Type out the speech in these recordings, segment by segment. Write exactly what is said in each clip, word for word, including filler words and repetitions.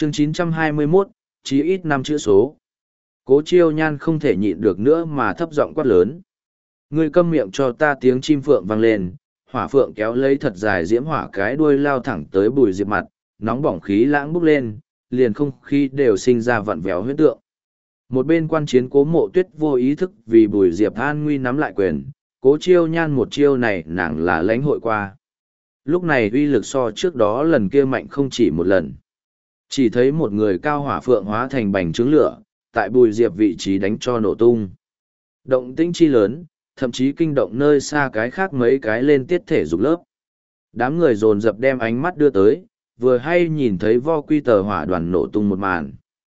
Chương chín trăm hai mươi mốt, chí ít năm chữ số. Cố Chiêu Nhan không thể nhịn được nữa mà thấp giọng quát lớn. Ngươi câm miệng cho ta, tiếng chim phượng vang lên, hỏa phượng kéo lấy thật dài diễm hỏa cái đuôi lao thẳng tới Bùi Diệp mặt, nóng bỏng khí lãng bốc lên, liền không khí đều sinh ra vặn vẹo huyễn tượng. Một bên quan chiến Cố Mộ Tuyết vô ý thức vì Bùi Diệp an nguy nắm lại quyền, Cố Chiêu Nhan một chiêu này nàng là lãnh hội qua. Lúc này uy lực so trước đó lần kia mạnh không chỉ một lần. Chỉ thấy một người cao hỏa phượng hóa thành bành trướng lửa, tại Bùi Diệp vị trí đánh cho nổ tung. Động tĩnh chi lớn, thậm chí kinh động nơi xa cái khác mấy cái lên tiết thể dục lớp. Đám người dồn dập đem ánh mắt đưa tới, vừa hay nhìn thấy vo quy tờ hỏa đoàn nổ tung một màn.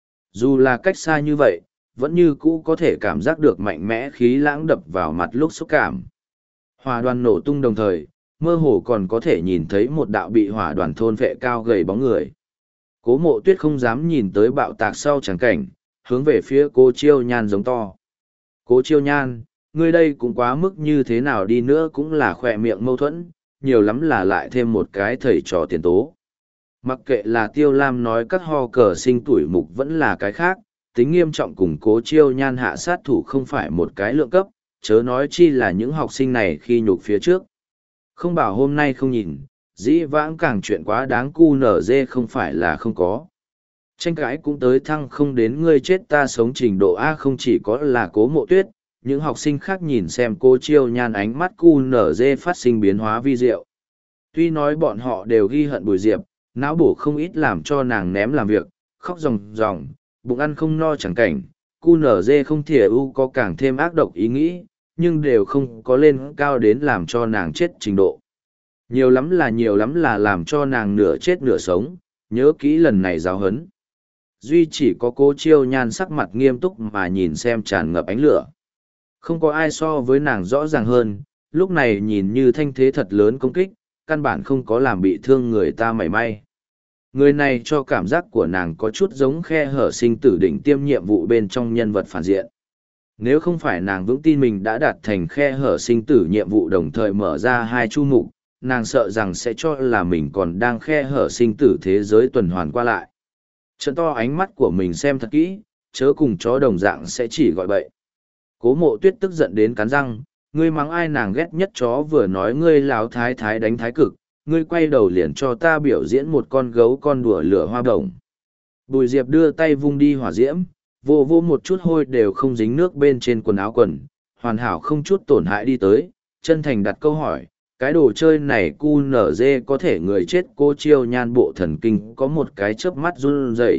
Dù là cách xa như vậy, vẫn như cũ có thể cảm giác được mạnh mẽ khí lãng đập vào mặt lúc xúc cảm. Hỏa đoàn nổ tung đồng thời, mơ hồ còn có thể nhìn thấy một đạo bị hỏa đoàn thôn vệ cao gầy bóng người. Cố Mộ Tuyết không dám nhìn tới bạo tạc sau chẳng cảnh, hướng về phía Cố Chiêu Nhan giống to. Cố Chiêu Nhan, ngươi đây cũng quá mức, như thế nào đi nữa cũng là khỏe miệng mâu thuẫn, nhiều lắm là lại thêm một cái thầy trò tiền tố. Mặc kệ là Tiêu Lam nói các ho cờ sinh tuổi mục vẫn là cái khác, tính nghiêm trọng cùng Cố Chiêu Nhan hạ sát thủ không phải một cái lượng cấp, chớ nói chi là những học sinh này khi nhục phía trước. Không bảo hôm nay không nhìn, dĩ vãng càng chuyện quá đáng cu nở dê không phải là không có. Tranh cãi cũng tới thăng không đến ngươi chết ta sống trình độ A, không chỉ có là Cố Mộ Tuyết, những học sinh khác nhìn xem Cố Chiêu Nhan ánh mắt cu nở dê phát sinh biến hóa vi diệu. Tuy nói bọn họ đều ghi hận Bùi Diệp, não bổ không ít làm cho nàng ném làm việc, khóc ròng ròng, bụng ăn không no chẳng cảnh, cu nở dê không thể u có càng thêm ác độc ý nghĩ, nhưng đều không có lên cao đến làm cho nàng chết trình độ. Nhiều lắm là nhiều lắm là làm cho nàng nửa chết nửa sống, nhớ kỹ lần này giáo hấn. Duy chỉ có Cố Chiêu Nhan sắc mặt nghiêm túc mà nhìn xem tràn ngập ánh lửa. Không có ai so với nàng rõ ràng hơn, lúc này nhìn như thanh thế thật lớn công kích, căn bản không có làm bị thương người ta mảy may. Người này cho cảm giác của nàng có chút giống Khe Hở Sinh Tử đỉnh tiêm nhiệm vụ bên trong nhân vật phản diện. Nếu không phải nàng vững tin mình đã đạt thành Khe Hở Sinh Tử nhiệm vụ đồng thời mở ra hai chu mục, nàng sợ rằng sẽ cho là mình còn đang Khe Hở Sinh Tử thế giới tuần hoàn qua lại. Trận to ánh mắt của mình xem thật kỹ, chớ cùng chó đồng dạng sẽ chỉ gọi bậy. Cố Mộ Tuyết tức giận đến cắn răng, ngươi mắng ai nàng ghét nhất chó vừa nói ngươi láo thái thái đánh thái cực, ngươi quay đầu liền cho ta biểu diễn một con gấu con đùa lửa hoa đồng. Bùi Diệp đưa tay vung đi hỏa diễm, vô vô một chút hôi đều không dính nước bên trên quần áo quần, hoàn hảo không chút tổn hại đi tới, chân thành đặt câu hỏi, cái đồ chơi này cu nở dê có thể người chết. Cô Chiêu Nhan bộ thần kinh có một cái chớp mắt run rẩy.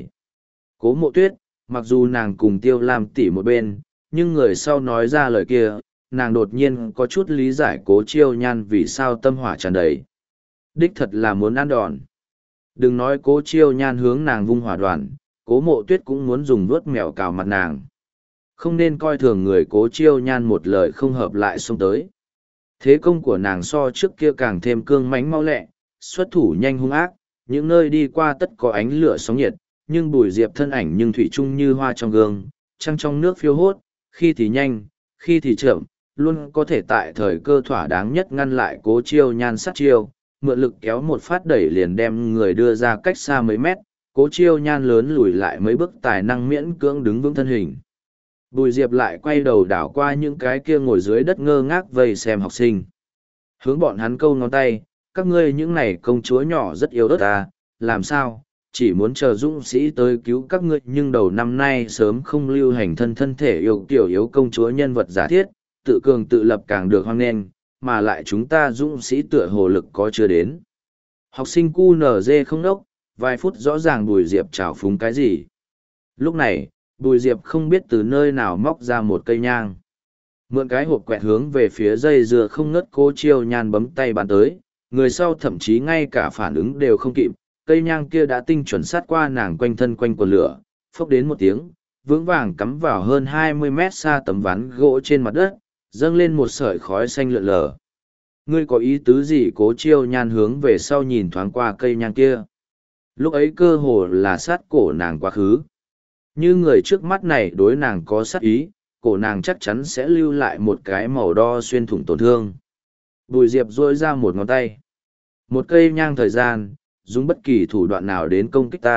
Cố Mộ Tuyết, mặc dù nàng cùng Tiêu Lam tỉ một bên, nhưng người sau nói ra lời kia, nàng đột nhiên có chút lý giải Cố Chiêu Nhan vì sao tâm hỏa tràn đầy. Đích thật là muốn ăn đòn. Đừng nói Cố Chiêu Nhan hướng nàng vung hỏa đoàn, Cố Mộ Tuyết cũng muốn dùng vuốt mèo cào mặt nàng. Không nên coi thường người Cố Chiêu Nhan một lời không hợp lại xông tới. Thế công của nàng so trước kia càng thêm cương mãnh mau lẹ, xuất thủ nhanh hung ác, những nơi đi qua tất có ánh lửa sóng nhiệt, nhưng Bùi Diệp thân ảnh nhưng thủy chung như hoa trong gương, trăng trong nước phiêu hốt, khi thì nhanh, khi thì chậm, luôn có thể tại thời cơ thỏa đáng nhất ngăn lại Cố Chiêu Nhan sát chiêu, mượn lực kéo một phát đẩy liền đem người đưa ra cách xa mấy mét, Cố Chiêu Nhan lớn lùi lại mấy bước tài năng miễn cưỡng đứng vững thân hình. Bùi Diệp lại quay đầu đảo qua những cái kia ngồi dưới đất ngơ ngác vây xem học sinh. Hướng bọn hắn câu ngón tay, các ngươi những này công chúa nhỏ rất yếu ớt ta, làm sao, chỉ muốn chờ dũng sĩ tới cứu các ngươi, nhưng đầu năm nay sớm không lưu hành thân thân thể yêu tiểu yếu công chúa nhân vật giả thiết, tự cường tự lập càng được hoan nghênh, mà lại chúng ta dũng sĩ tựa hồ lực có chưa đến. Học sinh cu nở dê không đốc, vài phút rõ ràng Bùi Diệp trào phúng cái gì. Lúc này, Bùi Diệp không biết từ nơi nào móc ra một cây nhang. Mượn cái hộp quẹt hướng về phía dây dừa không ngớt Cố Chiêu Nhan bấm tay bàn tới, người sau thậm chí ngay cả phản ứng đều không kịp, cây nhang kia đã tinh chuẩn sát qua nàng quanh thân quanh quần lửa, phốc đến một tiếng, vững vàng cắm vào hơn hai mươi mét xa tấm ván gỗ trên mặt đất, dâng lên một sợi khói xanh lượn lờ. Ngươi có ý tứ gì? Cố Chiêu Nhan hướng về sau nhìn thoáng qua cây nhang kia. Lúc ấy cơ hồ là sát cổ nàng quá khứ. Như người trước mắt này đối nàng có sát ý, cổ nàng chắc chắn sẽ lưu lại một cái màu đo xuyên thủng tổn thương. Bùi Diệp duỗi ra một ngón tay. Một cây nhang thời gian, dùng bất kỳ thủ đoạn nào đến công kích ta,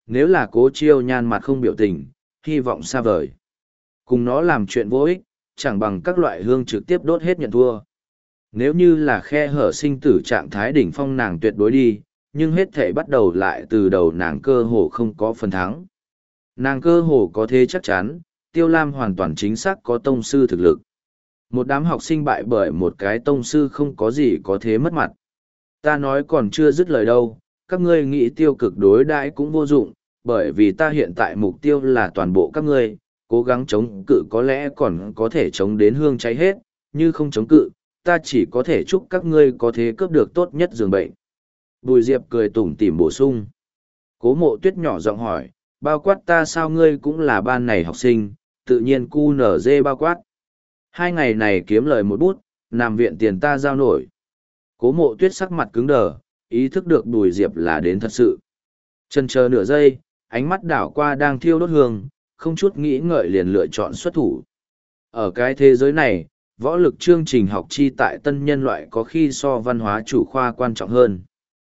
nếu là Cố Chiêu Nhan mặt không biểu tình, hy vọng xa vời. Cùng nó làm chuyện vô ích, chẳng bằng các loại hương trực tiếp đốt hết nhận thua. Nếu như là khe hở sinh tử trạng thái đỉnh phong nàng tuyệt đối đi, nhưng hết thể bắt đầu lại từ đầu nàng cơ hồ không có phần thắng. Nàng cơ hồ có thế chắc chắn, Tiêu Lam hoàn toàn chính xác có tông sư thực lực. Một đám học sinh bại bởi một cái tông sư không có gì có thế mất mặt. Ta nói còn chưa dứt lời đâu, các ngươi nghĩ tiêu cực đối đãi cũng vô dụng, bởi vì ta hiện tại mục tiêu là toàn bộ các ngươi, cố gắng chống cự có lẽ còn có thể chống đến hương cháy hết, như không chống cự, ta chỉ có thể chúc các ngươi có thể cướp được tốt nhất giường bệnh. Bùi Diệp cười tủm tỉm bổ sung. Cố Mộ Tuyết nhỏ giọng hỏi, bao quát ta sao ngươi cũng là ban này học sinh, tự nhiên cu nở dê bao quát. Hai ngày này kiếm lời một bút, nằm viện tiền ta giao nổi. Cố Mộ Tuyết sắc mặt cứng đờ, ý thức được Bùi Diệp là đến thật sự. Chần chờ nửa giây, ánh mắt đảo qua đang thiêu đốt hương, không chút nghĩ ngợi liền lựa chọn xuất thủ. Ở cái thế giới này, võ lực chương trình học chi tại tân nhân loại có khi so văn hóa chủ khoa quan trọng hơn.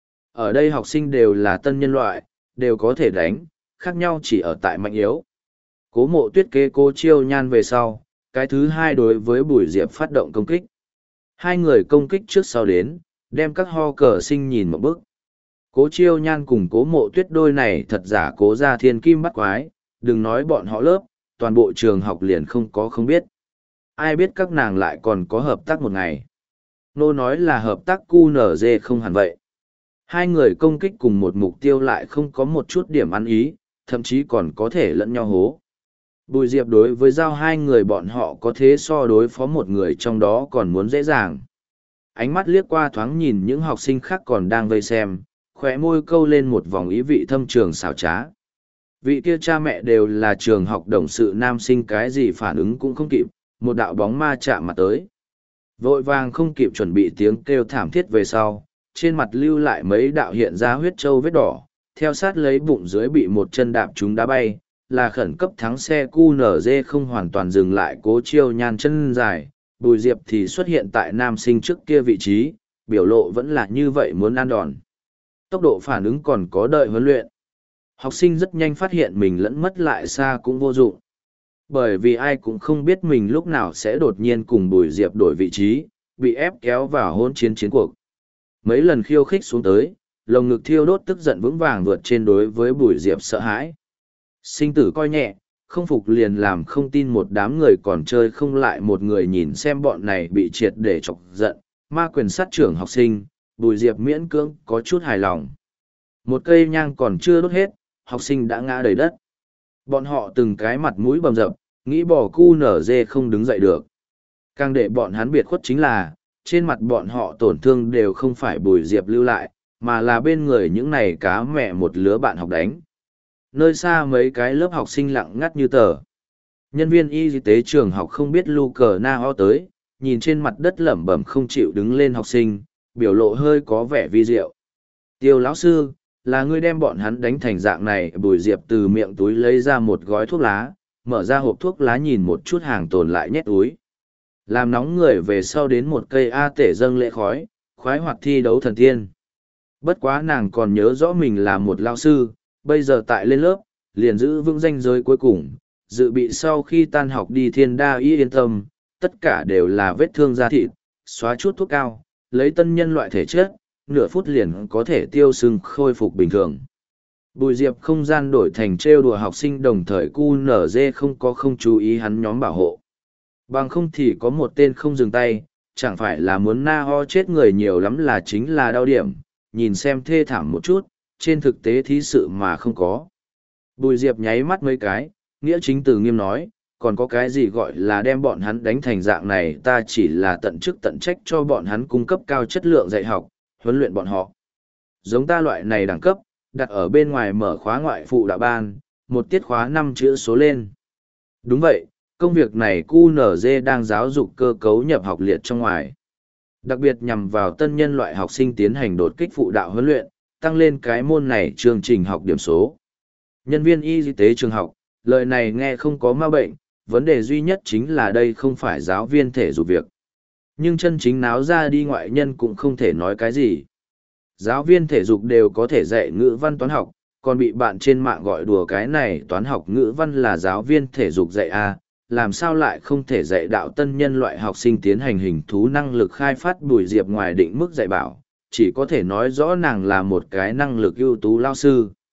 Ở đây học sinh đều là tân nhân loại, đều có thể đánh, khác nhau chỉ ở tại mạnh yếu. Cố Mộ Tuyết kế Cố Chiêu Nhan về sau, cái thứ hai đối với Bùi Diệp phát động công kích. Hai người công kích trước sau đến, đem các ho cờ sinh nhìn một bức. Cố Chiêu Nhan cùng Cố Mộ Tuyết đôi này thật giả cố ra thiên kim bắt quái, đừng nói bọn họ lớp, toàn bộ trường học liền không có không biết. Ai biết các nàng lại còn có hợp tác một ngày. Nô nói là hợp tác cu nở dê không hẳn vậy. Hai người công kích cùng một mục tiêu lại không có một chút điểm ăn ý, thậm chí còn có thể lẫn nhau hố. Bùi Diệp đối với giao hai người bọn họ có thế so đối phó một người trong đó còn muốn dễ dàng. Ánh mắt liếc qua thoáng nhìn những học sinh khác còn đang vây xem, khóe môi câu lên một vòng ý vị thâm trường xảo trá. Vị kia cha mẹ đều là trường học đồng sự nam sinh, cái gì phản ứng cũng không kịp, một đạo bóng ma chạm mặt tới. Vội vàng không kịp chuẩn bị tiếng kêu thảm thiết về sau, trên mặt lưu lại mấy đạo hiện ra huyết trâu vết đỏ, theo sát lấy bụng dưới bị một chân đạp chúng đá bay, là khẩn cấp thắng xe cu nở dê không hoàn toàn dừng lại Cố Chiêu Nhan chân dài, Bùi Diệp thì xuất hiện tại nam sinh trước kia vị trí, biểu lộ vẫn là như vậy muốn ăn đòn. Tốc độ phản ứng còn có đợi huấn luyện. Học sinh rất nhanh phát hiện mình lẫn mất lại xa cũng vô dụng. Bởi vì ai cũng không biết mình lúc nào sẽ đột nhiên cùng Bùi Diệp đổi vị trí, bị ép kéo vào hôn chiến chiến cuộc. Mấy lần khiêu khích xuống tới, lồng ngực thiêu đốt tức giận vững vàng vượt trên đối với Bùi Diệp sợ hãi. Sinh tử coi nhẹ, không phục liền làm không tin một đám người còn chơi không lại một người nhìn xem bọn này bị triệt để chọc giận, ma quyền sát trưởng học sinh, Bùi Diệp miễn cưỡng có chút hài lòng. Một cây nhang còn chưa đốt hết, học sinh đã ngã đầy đất. Bọn họ từng cái mặt mũi bầm dập, nghĩ bỏ cu nở dê không đứng dậy được. Càng để bọn hắn biệt khuất chính là, trên mặt bọn họ tổn thương đều không phải Bùi Diệp lưu lại, mà là bên người những này cá mẹ một lứa bạn học đánh. Nơi xa mấy cái lớp học sinh lặng ngắt như tờ. Nhân viên y tế trường học không biết lu cờ na ho tới, nhìn trên mặt đất lẩm bẩm không chịu đứng lên học sinh, biểu lộ hơi có vẻ vi diệu. Tiêu lão sư, là ngươi đem bọn hắn đánh thành dạng này. Bùi Diệp từ miệng túi lấy ra một gói thuốc lá, mở ra hộp thuốc lá nhìn một chút hàng tồn lại nhét túi. Làm nóng người về sau đến một cây A tể dâng lễ khói, khoái hoạt thi đấu thần tiên. Bất quá nàng còn nhớ rõ mình là một lao sư, bây giờ tại lên lớp, liền giữ vững danh giới cuối cùng, dự bị sau khi tan học đi thiên đa y yên tâm, tất cả đều là vết thương da thịt, xóa chút thuốc cao, lấy tân nhân loại thể chất, nửa phút liền có thể tiêu sưng khôi phục bình thường. Bùi Diệp không gian đổi thành trêu đùa học sinh, đồng thời cu nở dê không có không chú ý hắn nhóm bảo hộ. Bằng không thì có một tên không dừng tay, chẳng phải là muốn na ho chết người nhiều lắm là chính là đau điểm, nhìn xem thê thảm một chút, trên thực tế thí sự mà không có. Bùi Diệp nháy mắt mấy cái, nghĩa chính từ nghiêm nói, còn có cái gì gọi là đem bọn hắn đánh thành dạng này, ta chỉ là tận chức tận trách cho bọn hắn cung cấp cao chất lượng dạy học, huấn luyện bọn họ. Giống ta loại này đẳng cấp, đặt ở bên ngoài mở khóa ngoại phụ đạo ban, một tiết khóa năm chữ số lên. Đúng vậy, công việc này cu nở dê đang giáo dục cơ cấu nhập học liệt trong ngoài. Đặc biệt nhằm vào tân nhân loại học sinh tiến hành đột kích phụ đạo huấn luyện, tăng lên cái môn này chương trình học điểm số. Nhân viên y tế trường học, lời này nghe không có ma bệnh, vấn đề duy nhất chính là đây không phải giáo viên thể dục việc. Nhưng chân chính náo ra đi ngoại nhân cũng không thể nói cái gì. Giáo viên thể dục đều có thể dạy ngữ văn toán học, còn bị bạn trên mạng gọi đùa cái này toán học ngữ văn là giáo viên thể dục dạy a, làm sao lại không thể dạy đạo tân nhân loại học sinh tiến hành hình thú năng lực khai phát. Bùi Diệp ngoài định mức dạy bảo, chỉ có thể nói rõ nàng là một cái năng lực ưu tú lao sư.